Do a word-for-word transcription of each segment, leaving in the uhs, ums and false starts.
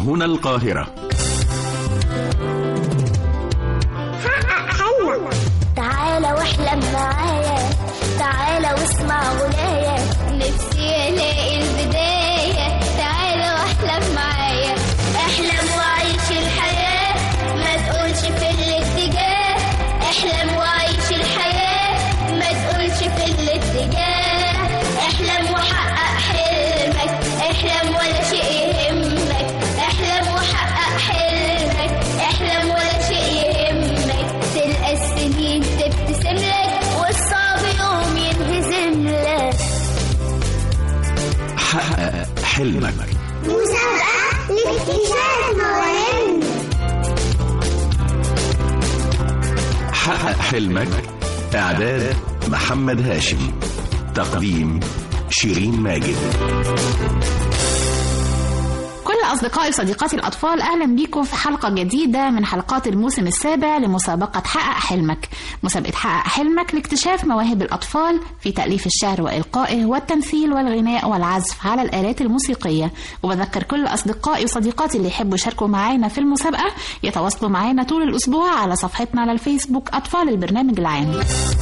هنا القاهرة. حقق حلمك، تعالى واحلم معايا، تعالى واسمع غنايا، نفسي الاقي البداية، تعالى واحلم معايا، احلم وعيش الحياة، ما تقولش في الاتجاه، احلم وعيش الحياة، ما تقولش في الاتجاه، احلم وحقق حلمك، احلم ولا شيء يهمك، احلم وحقق حلمك، احلم ولا شيء يهمك، تلقى السنين تبتسم لك والصعب يوم ينهزم لك. حقق حلمك، مسابقة لاكتشاف مواهب. حقق حلمك، إعداد محمد هاشم، تقديم شيرين ماجد. كل أصدقائي وصديقاتي الأطفال، أهلا بيكم في حلقة جديدة من حلقات الموسم السابع لمسابقة حقق حلمك. مسابقة حقق حلمك لاكتشاف مواهب الأطفال في تأليف الشعر وإلقائه والتمثيل والغناء والعزف على الآلات الموسيقية. وبذكر كل أصدقائي وصديقاتي اللي يحبوا يشاركوا معانا في المسابقة يتواصلوا معانا طول الأسبوع على صفحتنا على الفيسبوك أطفال البرنامج العام.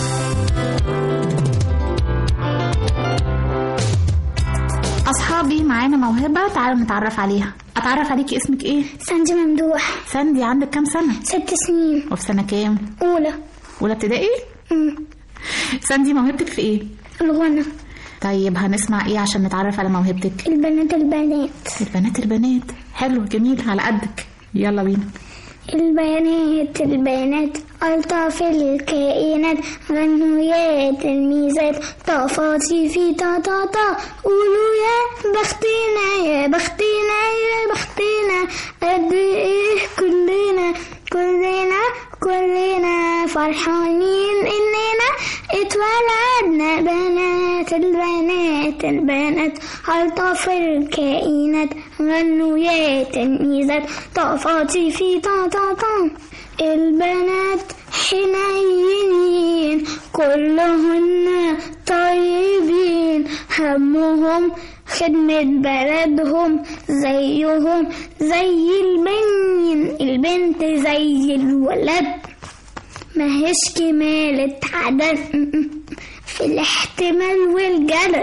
أصحابي، معانا موهبة، تعالوا نتعرف عليها. أتعرف عليكي، اسمك إيه؟ ساندي ممدوح. ساندي، عندك كام سنة؟ ست سنين. وفي سنة كام؟ أولى. أولى ابتدائي؟ امم ساندي، موهبتك في إيه؟ الغنى. طيب هنسمع إيه عشان نتعرف على موهبتك؟ البنات البنات البنات البنات حلو جميل، على قدك، يلا بينا. البنات البنات ألطف الكائنات، غنوا يا تلميذات، طافاتي في تا تا تا، قولوا يا بختنا يا بختنا يا بختنا، قد ايه كلنا كلنا كلنا فرحانين اننا اتولدنا بنات. البنات البنات ألطف الكائنات، غنوا يا تلميذات، طافاتي في تا تا تا. البنات حنينين كلهن طيبين، همهم خدمة بلدهم، زيهم زي البنين، البنت زي الولد، ماهيش كمالة عدد في الاحتمال والجدل،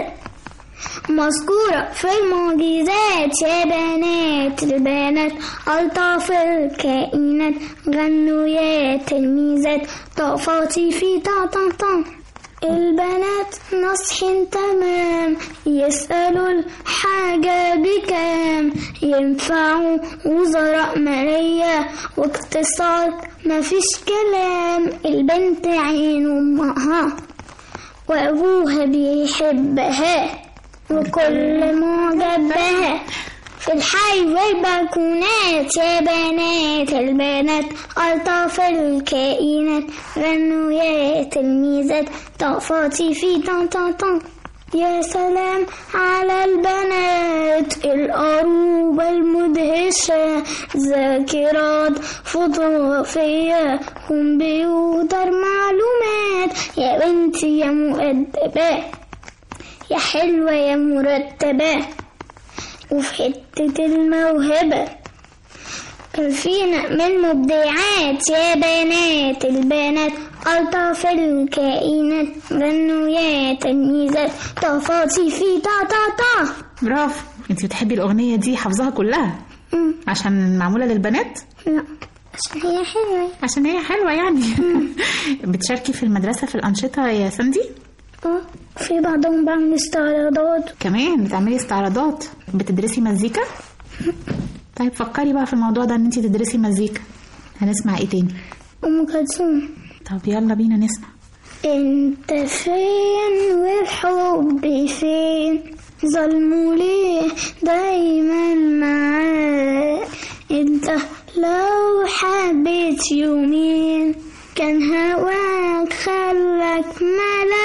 مذكورة في المعجزات. يا بنات البنات ألطف الكائنات، غنوا يا تلميذات، طافاتي في تا تا تا. البنات نصحين تمام، يسألوا الحاجة بكام، ينفعوا وزراء مالية واقتصاد، مفيش كلام. البنت عين أمها وأبوها بيحبها، وكل معجب بها في الحي والبلكونات. يا بنات البنات ألطف الكائنات، غنوا يا تلميذات، طافاتي في تا تا تا. يا سلام على البنات الأروبة المدهشة، ذاكرات فوتوغرافية، كمبيوتر معلومات. يا بنتي يا مؤدبة، يا حلوة يا مرتبة، وفي حتة الموهبة كان فينا من مبدعات. يا بنات البنات ألطف الكائنات، غنوا يا تلميذات، طافاتي في تا تا تا. برافو، انتي بتحبي الأغنية دي، حافظاها كلها؟ مم. عشان معمولة للبنات؟ لا، عشان هي حلوة. عشان هي حلوة يعني. بتشاركي في المدرسة في الأنشطة يا ساندي؟ اه، في بعضهم بعمل استعراضات. كمان بتعملي استعراضات؟ بتدرسي مزيكا؟ طيب فكري بقى في الموضوع ده، ان انتي تدرسي مزيكا. هنسمع ايه تاني؟ أم كلثوم. طب يلا بينا نسمع. انت فين والحب فين، ظلموا ليه دايما معاك، انت لو حبيت يومين كان هواك خلك ملاك،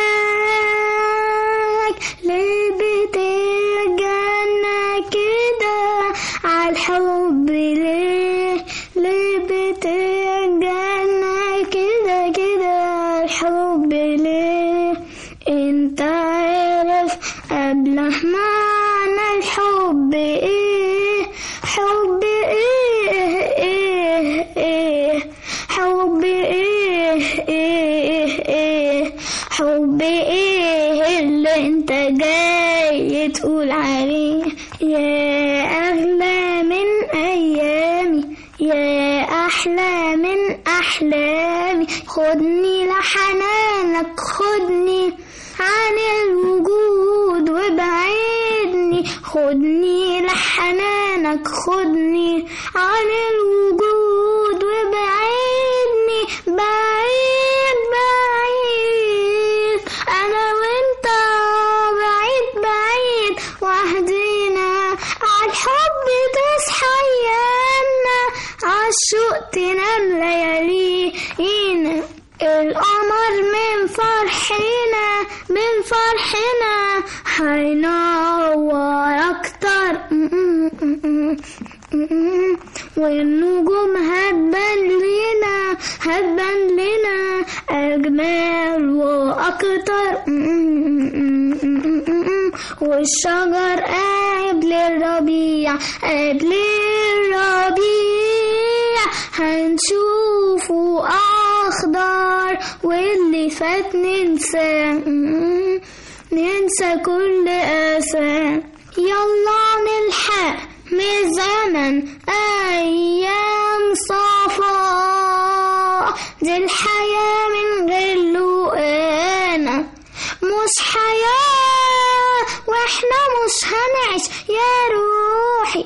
ليه بترجعنا كده عالحب، ليه ليه بترجعنا كده كده عالحب، ليه انت عارف قبل معنى الحب ايه، حب أحلى من أحلامي، خدني لحنانك، خدني عن الوجود وبعدني، خدني لحنانك، خدني عن الوجود وبعدني، بعيد بعيد أنا وإنت، بعيد بعيد وحدينا، عالحب تصحى أيامنا، عالشوق تنام ليالينا، القمر من فرحنا من فرحنا هينور أكتر، والنجوم هتبان لنا هتبان لنا أجمل وأكتر، والشجر قبل الربيع قبل الربيع هنشوفه أخضر، واللي فات ننسى ننسى كل أسى، يلا نلحق من زمن أيام صفا، دي الحياة من غير لقانا مش حياة، واحنا مش هنعيش يا روحي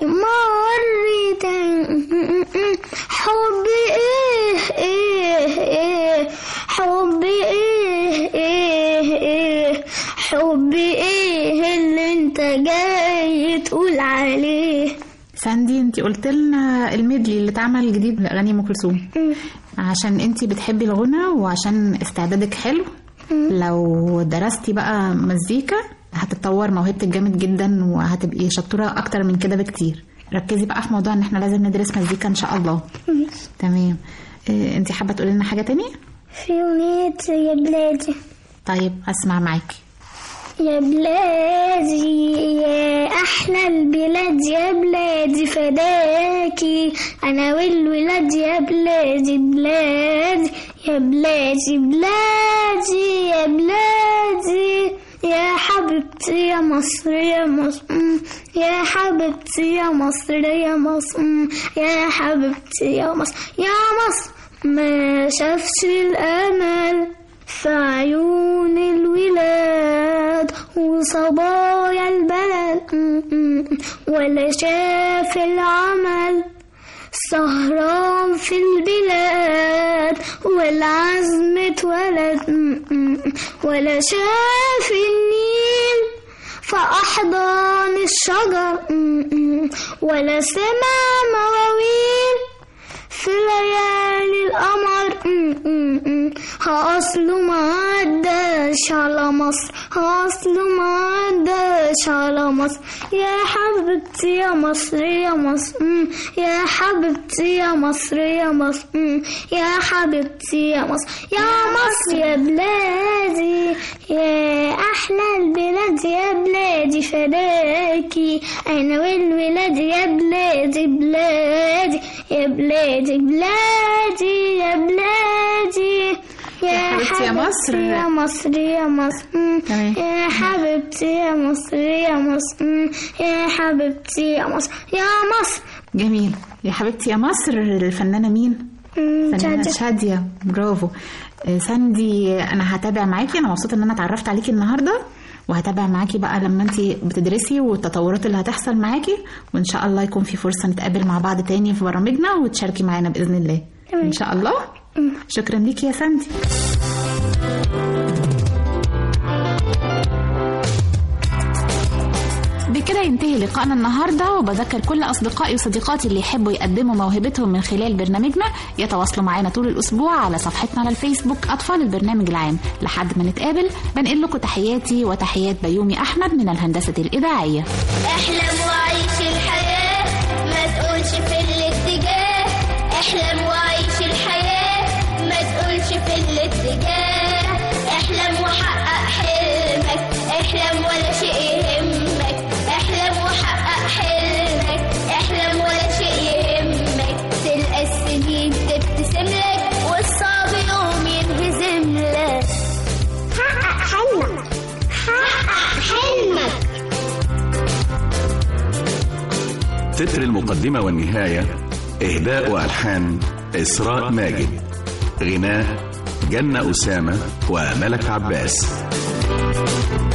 مرتين، حب ايه ايه ايه حب ايه ايه ايه حب ايه اللي انت جاي تقول عليه. ساندي، انتي قلت لنا الميدلي اللي اتعمل جديد لاغاني ام كلثوم عشان انتي بتحبي الغنى وعشان استعدادك حلو. لو درستي بقى مزيكا هتتطور موهبتك جامد جدا وهتبقي شطوره اكتر من كده بكتير. ركزي بقى في موضوع ان احنا لازم ندرس مزيكا ان شاء الله. تمام. اه انتي حابه تقولي لنا حاجه تانية؟ في اغنيه يا بلادي. طيب اسمع معاكي. يا بلادي يا أحلى البلاد، يا بلادي فداكي أنا والولاد، يا بلادي بلادي يا بلادي بلادي يا بلادي، يا حبيبتي يا مصر يا مصر، يا حبيبتي يا مصر يا مصر، يا حبيبتي يا مصر يا مصر، ما شافش الأمل في عيون الولاد وصبايا البلد، ولا شاف العمل سهران في البلاد، ولا عزم اتولد، ولا شاف النيل في أحضان الشجر، ولا سمع مواويل في ليالي القمر، هأصله ما عداش على مصر، هأصله ما عداش على مصر، يا حبيبتي يا مصر يا مصر، يا حبيبتي يا مصر يا مصر، يا حبيبتي يا مصر يا مصر، يا بلادي يا أحلى البلاد، يا بلادي فداكي أنا والولاد، يا بلادي بلادي يا بلادي بلادي يا بلادي، يا حبيبتي يا مصر يا مصر يا مصر، يا حبيبتي يا مصر يا مصر، يا حبيبتي يا مصر يا مصر. جميل. يا حبيبتي يا مصر الفنانة مين؟ فنانة شادية. برافو. ساندي، أنا هتابع معاكي، أنا مبسوطة إن أنا اتعرفت عليكي النهاردة، وهتابع معاكي بقى لما انتي بتدرسي والتطورات اللي هتحصل معاكي، وإن شاء الله يكون في فرصة نتقابل مع بعض تاني في برامجنا وتشاركي معانا بإذن الله. إن شاء الله. شكرا ليكي يا ساندي. بكده ينتهي لقاءنا النهاردة، وبذكر كل أصدقائي وصديقاتي اللي يحبوا يقدموا موهبتهم من خلال برنامجنا يتواصلوا معنا طول الأسبوع على صفحتنا على الفيسبوك أطفال البرنامج العام. لحد ما نتقابل بنقل لكم تحياتي وتحيات بيومي أحمد من الهندسة الإذاعية. احلم وعيش الحياة، ما تقولش في الاتجاه، احلم وعيش الحياة، ما تقولش في الاتجاه، احلم وحقق حلمك، احلم ولا شيء يهمك، احلم وحقق حلمك، احلم ولا شيء يهمك، تلقى السنين تبتسم لك والصعب يوم ينهزم لك. حقق حلمك، حقق حلمك. تتر المقدمة والنهاية إهداء وألحان إسراء ماجد. غناء جنة أسامة وملك عباس.